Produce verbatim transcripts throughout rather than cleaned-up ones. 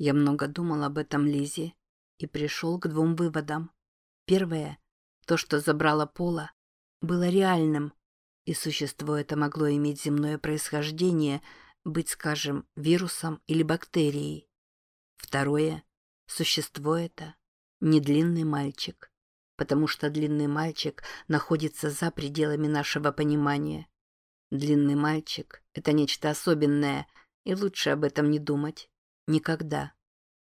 Я много думал об этом, Лизе, и пришел к двум выводам. Первое, то, что забрало Пола, было реальным, и существо это могло иметь земное происхождение, быть, скажем, вирусом или бактерией. Второе, существо это не длинный мальчик, потому что длинный мальчик находится за пределами нашего понимания. Длинный мальчик — это нечто особенное, и лучше об этом не думать. Никогда.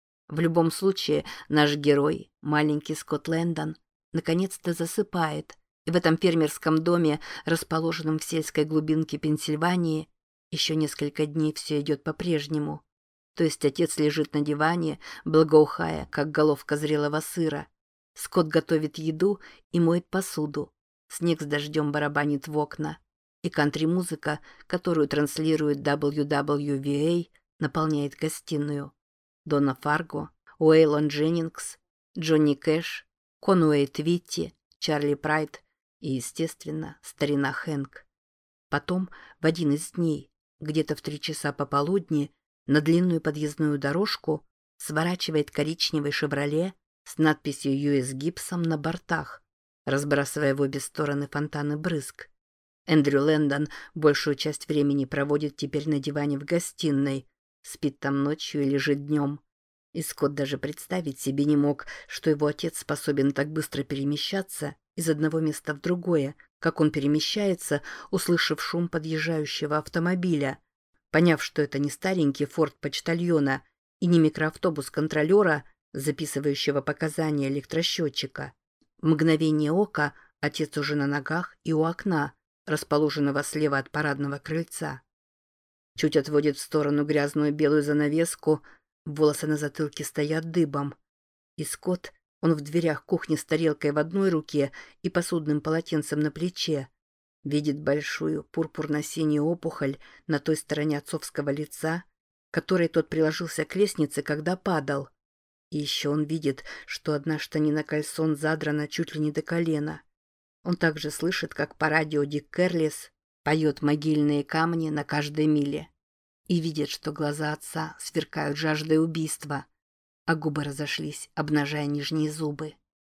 В любом случае, наш герой, маленький Скотт Лэндон, наконец-то засыпает, и в этом фермерском доме, расположенном в сельской глубинке Пенсильвании, еще несколько дней все идет по-прежнему. То есть отец лежит на диване, благоухая, как головка зрелого сыра. Скотт готовит еду и моет посуду. Снег с дождем барабанит в окна. И кантри-музыка, которую транслирует дабл ю дабл ю ви эй, наполняет гостиную. Дона Фарго, Уэйлон Дженнингс, Джонни Кэш, Конуэй Твитти, Чарли Прайд и, естественно, старина Хэнк. Потом, в один из дней, где-то в три часа пополудни, на длинную подъездную дорожку сворачивает коричневый «Шевроле» с надписью ю эс Гибсом на бортах, разбрасывая в обе стороны фонтаны брызг. Эндрю Лэндон большую часть времени проводит теперь на диване в гостиной, спит там ночью и лежит днем. И Скотт даже представить себе не мог, что его отец способен так быстро перемещаться из одного места в другое, как он перемещается, услышав шум подъезжающего автомобиля. Поняв, что это не старенький форт почтальона и не микроавтобус контролера, записывающего показания электросчетчика. В мгновение ока отец уже на ногах и у окна, расположенного слева от парадного крыльца. Чуть отводит в сторону грязную белую занавеску, волосы на затылке стоят дыбом. И Скотт, он в дверях кухни с тарелкой в одной руке и посудным полотенцем на плече, видит большую пурпурно-синюю опухоль на той стороне отцовского лица, которой тот приложился к лестнице, когда падал. И еще он видит, что одна штанина кальсон задрана чуть ли не до колена. Он также слышит, как по радио Дик Кэрлис поет «Могильные камни на каждой миле». И видит, что глаза отца сверкают жаждой убийства, а губы разошлись, обнажая нижние зубы.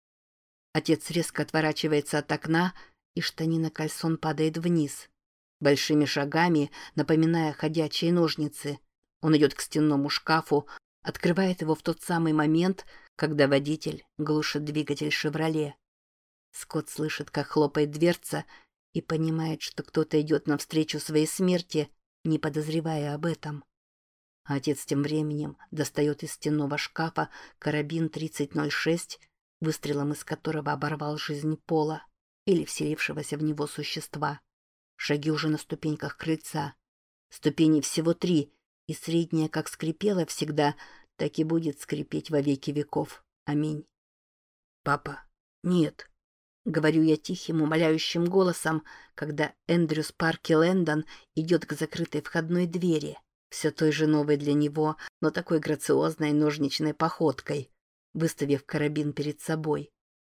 Отец резко отворачивается от окна, и штанина кальсон падает вниз. Большими шагами, напоминая ходячие ножницы, он идет к стенному шкафу, открывает его в тот самый момент, когда водитель глушит двигатель «Шевроле». Скотт слышит, как хлопает дверца, и понимает, что кто-то идет навстречу своей смерти, не подозревая об этом. А отец тем временем достает из стенного шкафа карабин тридцать ноль шесть, выстрелом из которого оборвал жизнь Пола или вселившегося в него существа. Шаги уже на ступеньках крыльца. Ступеней всего три, и средняя как скрипела всегда, так и будет скрипеть во веки веков. Аминь. «Папа, нет», — говорю я тихим, умоляющим голосом, когда Эндрю Спарки Лэндон идет к закрытой входной двери, все той же новой для него, но такой грациозной ножничной походкой, выставив карабин перед собой.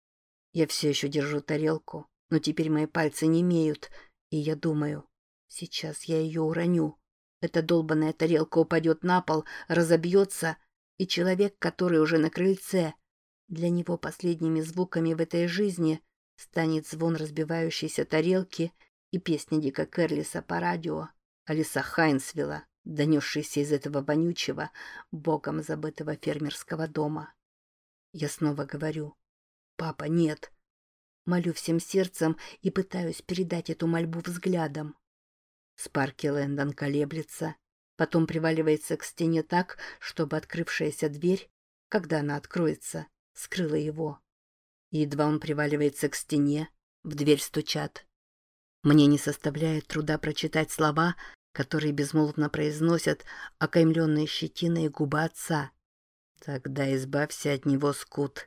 Я все еще держу тарелку, но теперь мои пальцы немеют, и я думаю, сейчас я ее уроню. Эта долбаная тарелка упадет на пол, разобьется, и человек, который уже на крыльце, для него последними звуками в этой жизни станет звон разбивающейся тарелки и песня Дика Кэрлиса по радио, Алиса Хайнсвилла, донесшийся из этого вонючего, богом забытого фермерского дома. Я снова говорю: «Папа, нет». Молю всем сердцем и пытаюсь передать эту мольбу взглядом. Спарки Лэндон колеблется, потом приваливается к стене так, чтобы открывшаяся дверь, когда она откроется, скрыла его. И едва он приваливается к стене, в дверь стучат. Мне не составляет труда прочитать слова, которые безмолвно произносят окаймленные щетиной губы отца. «Тогда избавься от него, Скотт».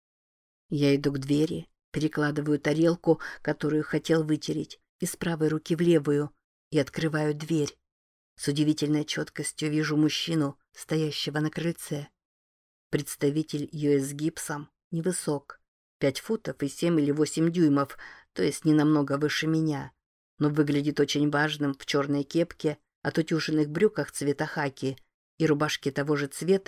Я иду к двери, перекладываю тарелку, которую хотел вытереть, из правой руки в левую, и открываю дверь. С удивительной четкостью вижу мужчину, стоящего на крыльце. Представитель ю эс Гибсом, невысок, пять футов и семь или восемь дюймов, то есть не намного выше меня, но выглядит очень важным в черной кепке, отутюженных брюках цвета хаки и рубашке того же цвета,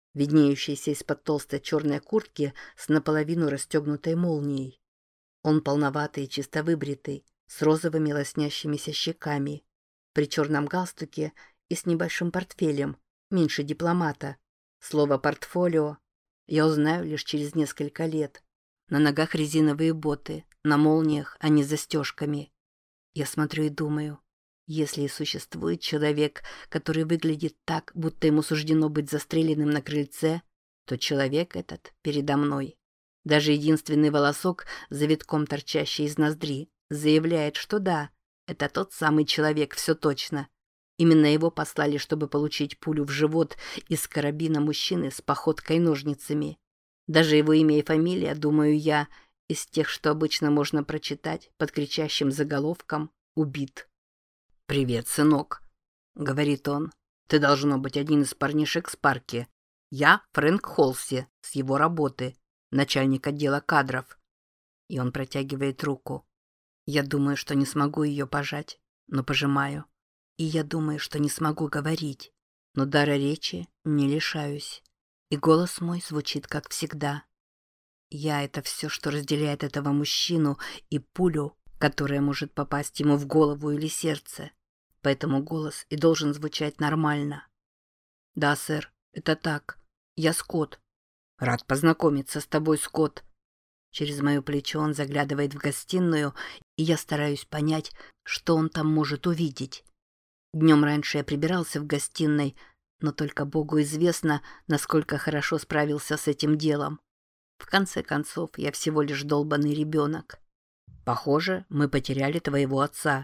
виднеющийся из-под толстой черной куртки с наполовину расстегнутой молнией. Он полноватый и чисто выбритый, с розовыми лоснящимися щеками, при черном галстуке и с небольшим портфелем, меньше дипломата. Слово «портфолио» я узнаю лишь через несколько лет. На ногах резиновые боты, на молниях, а не застежками. Я смотрю и думаю, если и существует человек, который выглядит так, будто ему суждено быть застреленным на крыльце, то человек этот передо мной. Даже единственный волосок, завитком торчащий из ноздри, заявляет, что да, это тот самый человек, все точно. Именно его послали, чтобы получить пулю в живот из карабина мужчины с походкой и ножницами. Даже его имя и фамилия, думаю я, из тех, что обычно можно прочитать под кричащим заголовком «Убит». «Привет, сынок», — говорит он. «Ты должно быть один из парнишек с парки. Я Фрэнк Холси, с его работы, начальник отдела кадров». И он протягивает руку. Я думаю, что не смогу ее пожать, но пожимаю. И я думаю, что не смогу говорить, но дара речи не лишаюсь. И голос мой звучит, как всегда. Я — это все, что разделяет этого мужчину и пулю, которая может попасть ему в голову или сердце. Поэтому голос и должен звучать нормально. «Да, сэр, это так. Я Скотт». «Рад познакомиться с тобой, Скотт». Через мое плечо он заглядывает в гостиную, и я стараюсь понять, что он там может увидеть. Днем раньше я прибирался в гостиной, но только Богу известно, насколько хорошо справился с этим делом. В конце концов, я всего лишь долбанный ребенок. Похоже, мы потеряли твоего отца.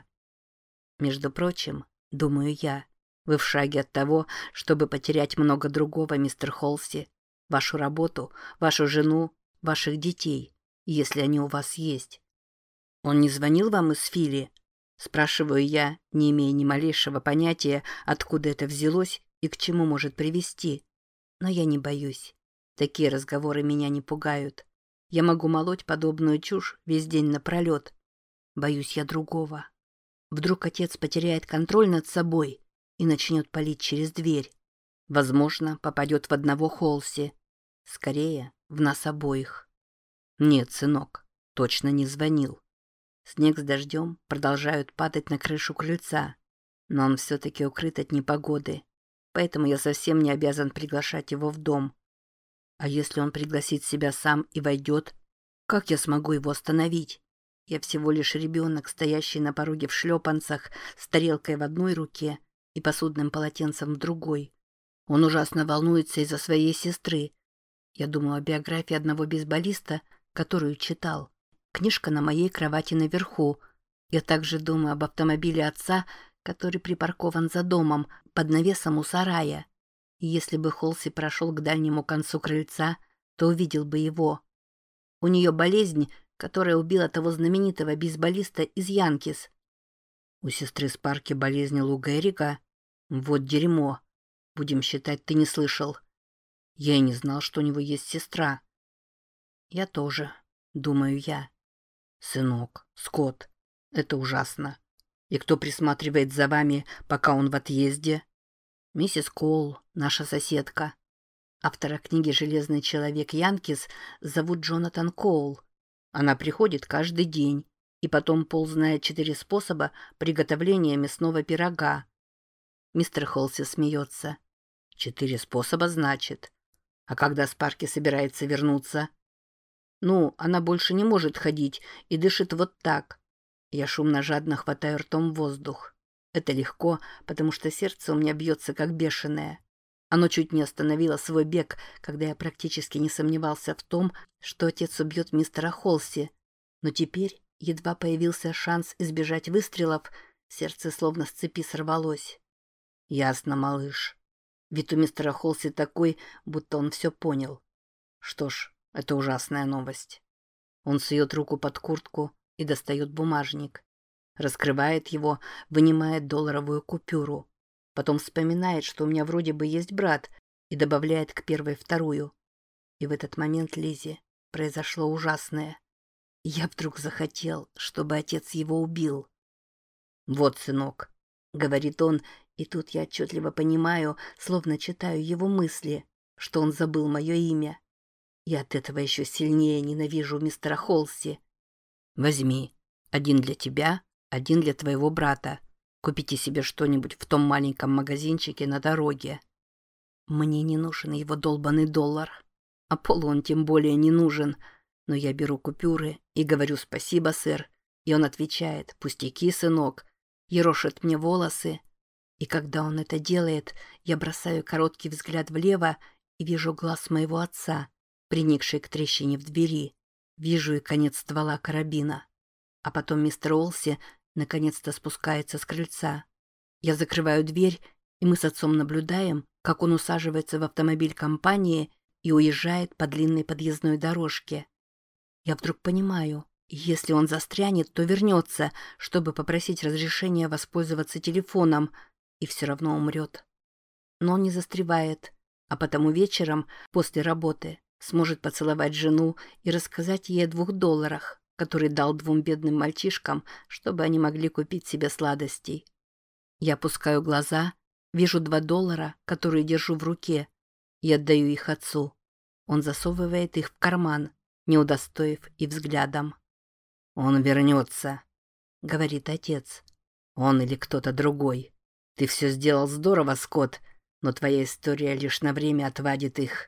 Между прочим, думаю я, вы в шаге от того, чтобы потерять много другого, мистер Холси. Вашу работу, вашу жену, ваших детей, если они у вас есть. Он не звонил вам из Фили? Спрашиваю я, не имея ни малейшего понятия, откуда это взялось и к чему может привести. Но я не боюсь. Такие разговоры меня не пугают. Я могу молоть подобную чушь весь день напролет. Боюсь я другого. Вдруг отец потеряет контроль над собой и начнет палить через дверь. Возможно, попадет в одного Холси. Скорее, в нас обоих. Нет, сынок, точно не звонил. Снег с дождем продолжают падать на крышу крыльца, но он все-таки укрыт от непогоды, поэтому я совсем не обязан приглашать его в дом. А если он пригласит себя сам и войдет, как я смогу его остановить? Я всего лишь ребенок, стоящий на пороге в шлепанцах, с тарелкой в одной руке и посудным полотенцем в другой. Он ужасно волнуется из-за своей сестры. Я думаю о биографии одного бейсболиста, которую читал. Книжка на моей кровати наверху. Я также думаю об автомобиле отца, который припаркован за домом, под навесом у сарая. И если бы Холси прошел к дальнему концу крыльца, то увидел бы его. У нее болезнь, которая убила того знаменитого бейсболиста из Янкис. У сестры Спарки болезнь Лу Геррига? Вот дерьмо. Будем считать, ты не слышал. Я и не знал, что у него есть сестра. Я тоже, думаю я. Сынок, Скотт, это ужасно. И кто присматривает за вами, пока он в отъезде? Миссис Коул, наша соседка. Автора книги «Железный человек Янкис» зовут Джонатан Коул. Она приходит каждый день, и потом Пол знает четыре способа приготовления мясного пирога. Мистер Холси смеется. Четыре способа, значит. А когда Спарки собирается вернуться? Ну, она больше не может ходить и дышит вот так. Я шумно-жадно хватаю ртом воздух. Это легко, потому что сердце у меня бьется как бешеное. Оно чуть не остановило свой бег, когда я практически не сомневался в том, что отец убьет мистера Холси. Но теперь, едва появился шанс избежать выстрелов, сердце словно с цепи сорвалось. Ясно, малыш. Вид у мистера Холси такой, будто он все понял. Что ж, это ужасная новость. Он сует руку под куртку и достает бумажник. Раскрывает его, вынимает долларовую купюру. Потом вспоминает, что у меня вроде бы есть брат, и добавляет к первой вторую. И в этот момент, Лиззи, произошло ужасное. Я вдруг захотел, чтобы отец его убил. «Вот, сынок», — говорит он, и тут я отчетливо понимаю, словно читаю его мысли, что он забыл мое имя. И от этого еще сильнее ненавижу мистера Холси. Возьми. Один для тебя, один для твоего брата. Купите себе что-нибудь в том маленьком магазинчике на дороге. Мне не нужен его долбанный доллар. А Полу он тем более не нужен. Но я беру купюры и говорю «спасибо, сэр». И он отвечает «пустяки, сынок», ерошит мне волосы. И когда он это делает, я бросаю короткий взгляд влево и вижу глаз моего отца, приникший к трещине в двери. Вижу и конец ствола карабина. А потом мистер Олси наконец-то спускается с крыльца. Я закрываю дверь, и мы с отцом наблюдаем, как он усаживается в автомобиль компании и уезжает по длинной подъездной дорожке. Я вдруг понимаю, если он застрянет, то вернется, чтобы попросить разрешения воспользоваться телефоном, и все равно умрет. Но он не застревает, а потому вечером, после работы, сможет поцеловать жену и рассказать ей о двух долларах, которые дал двум бедным мальчишкам, чтобы они могли купить себе сладостей. Я опускаю глаза, вижу два доллара, которые держу в руке, и отдаю их отцу. Он засовывает их в карман, не удостоив и взглядом. «Он вернется», — говорит отец. «Он или кто-то другой. Ты все сделал здорово, Скотт, но твоя история лишь на время отвадит их».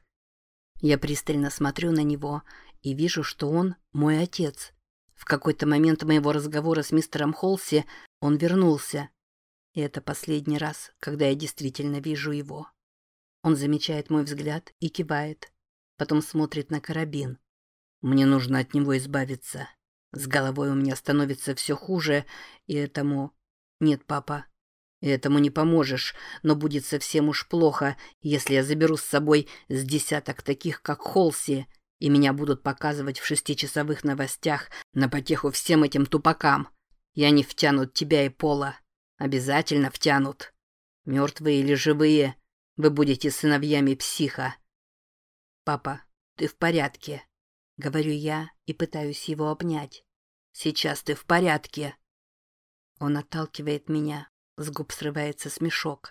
Я пристально смотрю на него и вижу, что он мой отец. В какой-то момент моего разговора с мистером Холси он вернулся. И это последний раз, когда я действительно вижу его. Он замечает мой взгляд и кивает. Потом смотрит на карабин. Мне нужно от него избавиться. С головой у меня становится все хуже, и этому... Нет, папа, этому не поможешь, но будет совсем уж плохо, если я заберу с собой с десяток таких, как Холси, и меня будут показывать в шестичасовых новостях на потеху всем этим тупакам. И они втянут тебя и Пола. Обязательно втянут. Мертвые или живые, вы будете сыновьями психа. Папа, ты в порядке? Говорю я и пытаюсь его обнять. Сейчас ты в порядке. Он отталкивает меня. С губ срывается смешок.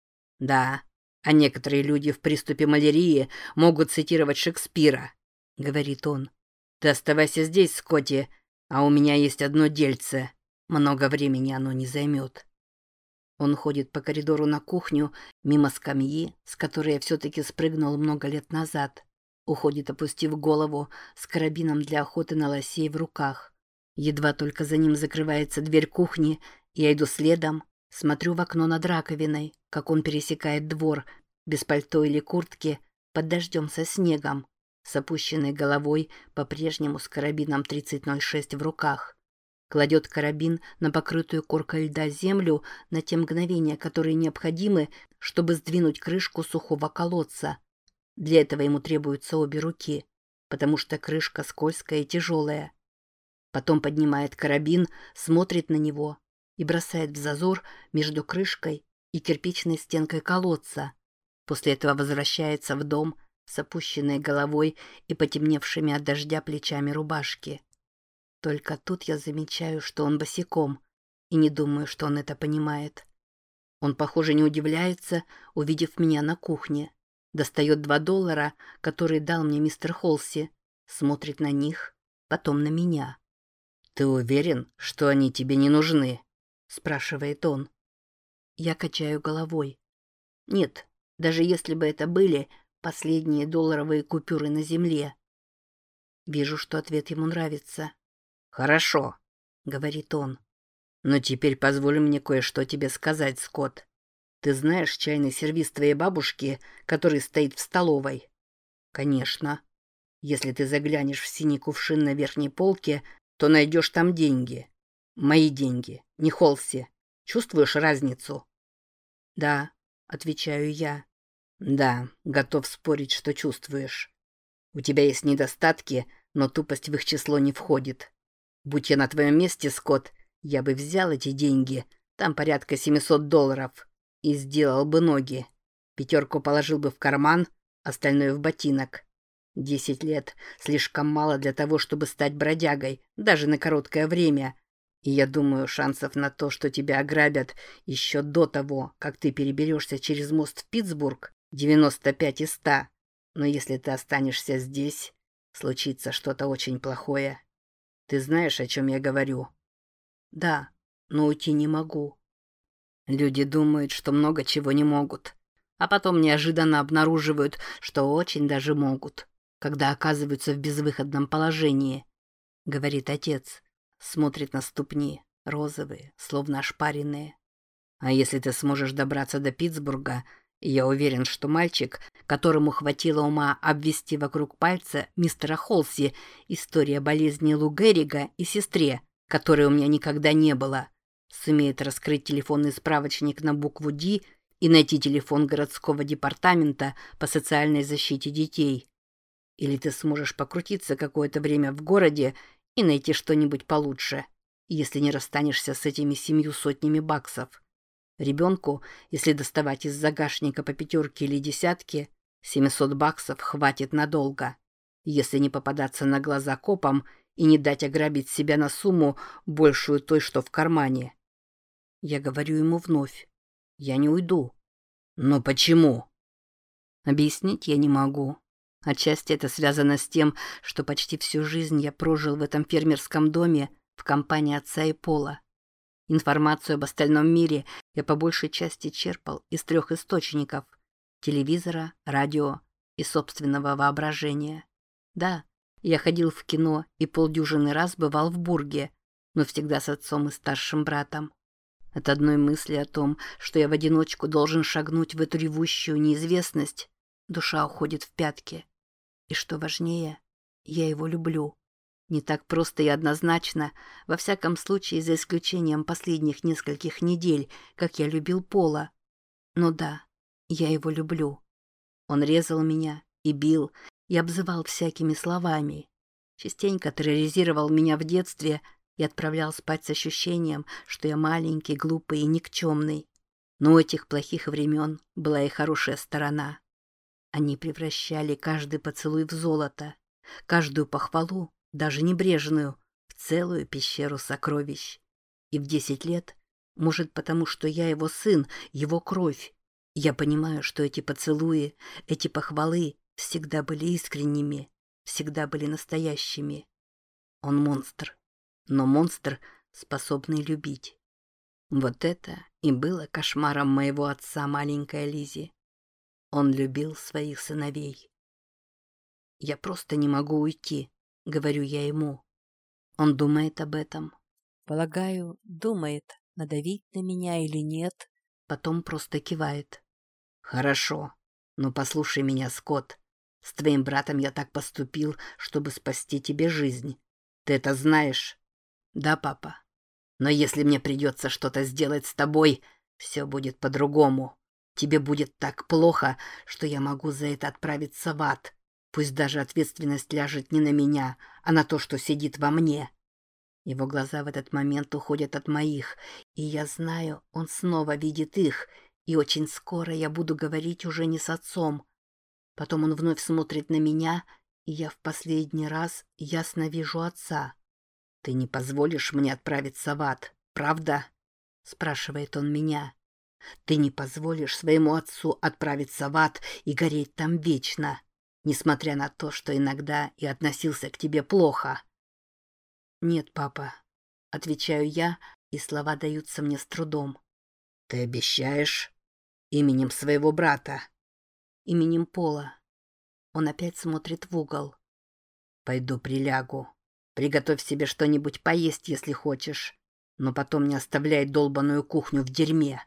Да, а некоторые люди в приступе малярии могут цитировать Шекспира, говорит он. Ты оставайся здесь, Скотти, а у меня есть одно дельце. Много времени оно не займет. Он ходит по коридору на кухню, мимо скамьи, с которой я все-таки спрыгнул много лет назад. Уходит, опустив голову, с карабином для охоты на лосей в руках. Едва только за ним закрывается дверь кухни, я иду следом, смотрю в окно над раковиной, как он пересекает двор, без пальто или куртки, под дождем со снегом, с опущенной головой, по-прежнему с карабином тридцать ноль шесть в руках. Кладет карабин на покрытую коркой льда землю на те мгновения, которые необходимы, чтобы сдвинуть крышку сухого колодца. Для этого ему требуются обе руки, потому что крышка скользкая и тяжелая. Потом поднимает карабин, смотрит на него и бросает в зазор между крышкой и кирпичной стенкой колодца. После этого возвращается в дом с опущенной головой и потемневшими от дождя плечами рубашки. Только тут я замечаю, что он босиком, и не думаю, что он это понимает. Он, похоже, не удивляется, увидев меня на кухне. Достает два доллара, которые дал мне мистер Холси, смотрит на них, потом на меня. «Ты уверен, что они тебе не нужны?» – спрашивает он. Я качаю головой. Нет, даже если бы это были последние долларовые купюры на земле. Вижу, что ответ ему нравится. «Хорошо», — говорит он. «Но теперь позволь мне кое-что тебе сказать, Скотт. Ты знаешь чайный сервиз твоей бабушки, который стоит в столовой?» «Конечно. Если ты заглянешь в синий кувшин на верхней полке, то найдешь там деньги. Мои деньги, не Холси. Чувствуешь разницу?» «Да», — отвечаю я. «Да, готов спорить, что чувствуешь. У тебя есть недостатки, но тупость в их число не входит. Будь я на твоем месте, Скотт, я бы взял эти деньги, там порядка семьсот долларов, и сделал бы ноги. Пятерку положил бы в карман, остальное в ботинок. Десять лет слишком мало для того, чтобы стать бродягой, даже на короткое время. И я думаю, шансов на то, что тебя ограбят еще до того, как ты переберешься через мост в Питтсбург, девяносто пять из ста. Но если ты останешься здесь, случится что-то очень плохое. Ты знаешь, о чем я говорю? Да, но уйти не могу. Люди думают, что много чего не могут, а потом неожиданно обнаруживают, что очень даже могут, когда оказываются в безвыходном положении, говорит отец. Смотрит на ступни, розовые, словно ошпаренные. А если ты сможешь добраться до Питтсбурга, я уверен, что мальчик, которому хватило ума обвести вокруг пальца мистера Холси история болезни Лу Геррига и сестре, которой у меня никогда не было, сумеет раскрыть телефонный справочник на букву «Д» и найти телефон городского департамента по социальной защите детей. Или ты сможешь покрутиться какое-то время в городе и найти что-нибудь получше, если не расстанешься с этими семью сотнями баксов. Ребенку, если доставать из загашника по пятерке или десятке, семьсот баксов хватит надолго, если не попадаться на глаза копам и не дать ограбить себя на сумму, большую той, что в кармане. Я говорю ему вновь: я не уйду. Но почему? Объяснить я не могу. Отчасти это связано с тем, что почти всю жизнь я прожил в этом фермерском доме в компании отца и Пола. Информацию об остальном мире я по большей части черпал из трех источников – телевизора, радио и собственного воображения. Да, я ходил в кино и полдюжины раз бывал в Бурге, но всегда с отцом и старшим братом. От одной мысли о том, что я в одиночку должен шагнуть в эту ревущую неизвестность, душа уходит в пятки. И что важнее, я его люблю. Не так просто и однозначно, во всяком случае, за исключением последних нескольких недель, как я любил Пола. Но да, я его люблю. Он резал меня и бил, и обзывал всякими словами. Частенько терроризировал меня в детстве и отправлял спать с ощущением, что я маленький, глупый и никчемный. Но у этих плохих времен была и хорошая сторона. Они превращали каждый поцелуй в золото, каждую похвалу, даже небрежную, в целую пещеру сокровищ. И в десять лет, может, потому что я его сын, его кровь, я понимаю, что эти поцелуи, эти похвалы всегда были искренними, всегда были настоящими. Он монстр, но монстр, способный любить. Вот это и было кошмаром моего отца, маленькая Лиззи. Он любил своих сыновей. «Я просто не могу уйти», — говорю я ему. Он думает об этом. Полагаю, думает, надавить на меня или нет, потом просто кивает. «Хорошо, но послушай меня, Скотт. С твоим братом я так поступил, чтобы спасти тебе жизнь. Ты это знаешь?» «Да, папа. Но если мне придется что-то сделать с тобой, все будет по-другому. Тебе будет так плохо, что я могу за это отправиться в ад. Пусть даже ответственность ляжет не на меня, а на то, что сидит во мне». Его глаза в этот момент уходят от моих, и я знаю, он снова видит их, и очень скоро я буду говорить уже не с отцом. Потом он вновь смотрит на меня, и я в последний раз ясно вижу отца. «Ты не позволишь мне отправиться в ад, правда?» — спрашивает он меня. «Ты не позволишь своему отцу отправиться в ад и гореть там вечно, несмотря на то, что иногда и относился к тебе плохо?» «Нет, папа», — отвечаю я, и слова даются мне с трудом. «Ты обещаешь? Именем своего брата?» «Именем Пола». Он опять смотрит в угол. «Пойду прилягу. Приготовь себе что-нибудь поесть, если хочешь, но потом не оставляй долбаную кухню в дерьме».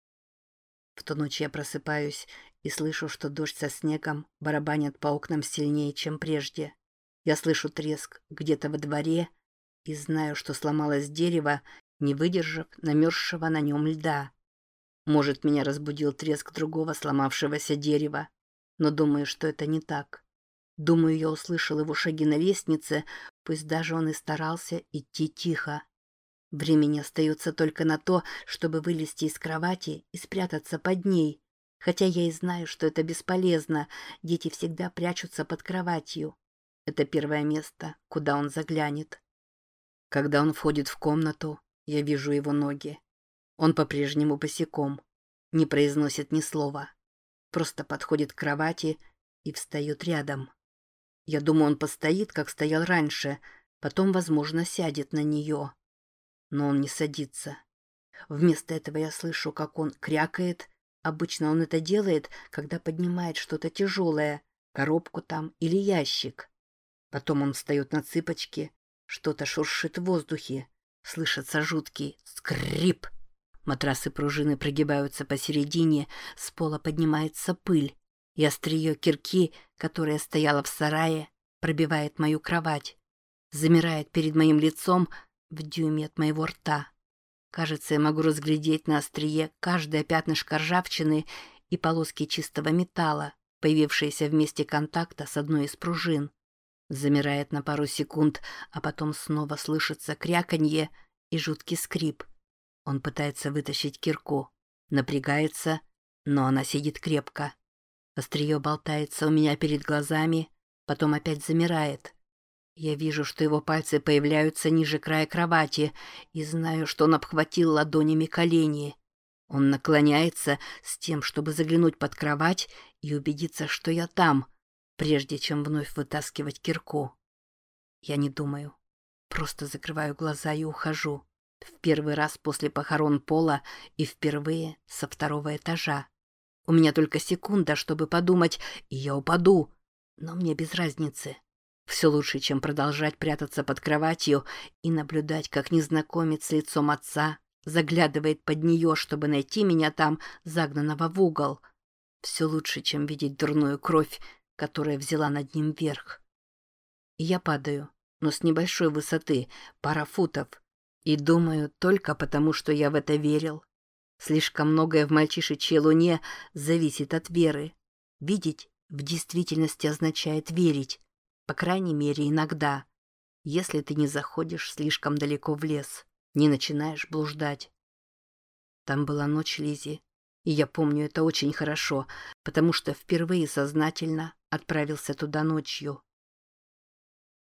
В ту ночь я просыпаюсь и слышу, что дождь со снегом барабанят по окнам сильнее, чем прежде. Я слышу треск где-то во дворе и знаю, что сломалось дерево, не выдержав намерзшего на нем льда. Может, меня разбудил треск другого сломавшегося дерева, но думаю, что это не так. Думаю, я услышал его шаги на лестнице, пусть даже он и старался идти тихо. Времени остается только на то, чтобы вылезти из кровати и спрятаться под ней. Хотя я и знаю, что это бесполезно, дети всегда прячутся под кроватью. Это первое место, куда он заглянет. Когда он входит в комнату, я вижу его ноги. Он по-прежнему босиком, не произносит ни слова. Просто подходит к кровати и встает рядом. Я думаю, он постоит, как стоял раньше, потом, возможно, сядет на нее. Но он не садится. Вместо этого я слышу, как он крякает. Обычно он это делает, когда поднимает что-то тяжелое, коробку там или ящик. Потом он встает на цыпочки, что-то шуршит в воздухе. Слышится жуткий скрип. Матрасы пружины прогибаются посередине, с пола поднимается пыль, и острие кирки, которая стояла в сарае, пробивает мою кровать. Замирает перед моим лицом в дюйме от моего рта. Кажется, я могу разглядеть на острие каждое пятнышко ржавчины и полоски чистого металла, появившиеся в месте контакта с одной из пружин. Замирает на пару секунд, а потом снова слышится кряканье и жуткий скрип. Он пытается вытащить кирку. Напрягается, но она сидит крепко. Острие болтается у меня перед глазами, потом опять замирает. Я вижу, что его пальцы появляются ниже края кровати, и знаю, что он обхватил ладонями колени. Он наклоняется с тем, чтобы заглянуть под кровать и убедиться, что я там, прежде чем вновь вытаскивать кирку. Я не думаю. Просто закрываю глаза и ухожу. В первый раз после похорон Пола и впервые со второго этажа. У меня только секунда, чтобы подумать, и я упаду. Но мне без разницы. Все лучше, чем продолжать прятаться под кроватью и наблюдать, как незнакомец с лицом отца заглядывает под нее, чтобы найти меня там, загнанного в угол. Все лучше, чем видеть дурную кровь, которая взяла над ним верх. И я падаю, но с небольшой высоты, пара футов. И думаю, только потому, что я в это верил. Слишком многое в мальчишечьей луне зависит от веры. Видеть в действительности означает верить. По крайней мере, иногда. Если ты не заходишь слишком далеко в лес, не начинаешь блуждать. Там была ночь, Лиззи. И я помню это очень хорошо, потому что впервые сознательно отправился туда ночью.